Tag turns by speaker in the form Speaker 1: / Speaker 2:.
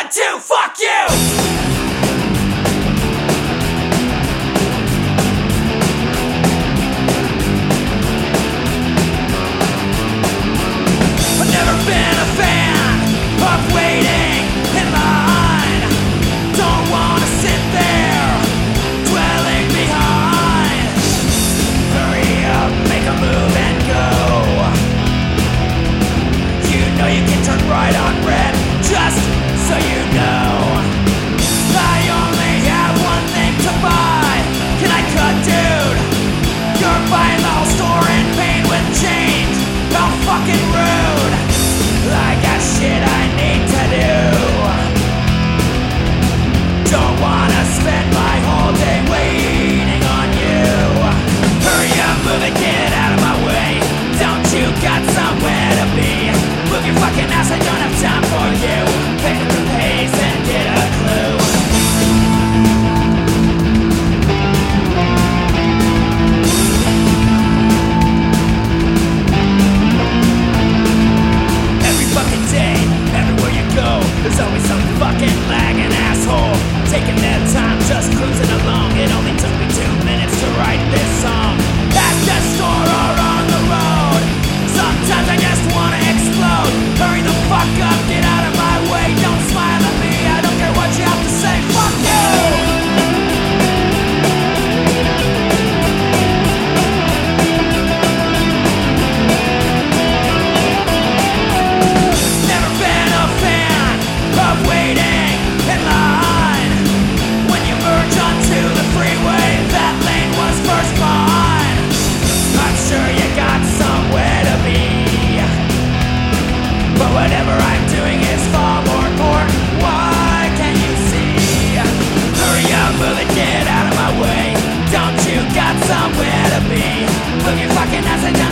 Speaker 1: 1, 2, fuck you! Been a fan of waiting in line. Don't wanna sit there dwelling behind. Hurry up, make a move and go. You know you can turn right on red, just so you know. I only have one thing to buy. Can I cut, dude? You're buying the whole store in pain with change. How fucking rude. I got shit I need to do. Don't wanna spend my whole day waiting on you. Hurry up, move it, get out of my way. Don't you got somewhere to be? Move your fucking ass, I don't have time for you. Pick up the pace and get a clue. There's always some fucking lagging asshole taking their time just cruising along. It only took me 2 minutes to write this song. At the store or on the road, sometimes I just wanna explode. Hurry the fuck up, get out of my way. Don't smile at me, I don't care what you have to say. Fuck you! Waiting in line. When you merge onto the freeway, that lane was first mine. I'm sure you got somewhere to be, but whatever I'm doing is far more important. Why can't you see? Hurry up, move it, get out of my way. Don't you got somewhere to be? Move your fucking ass and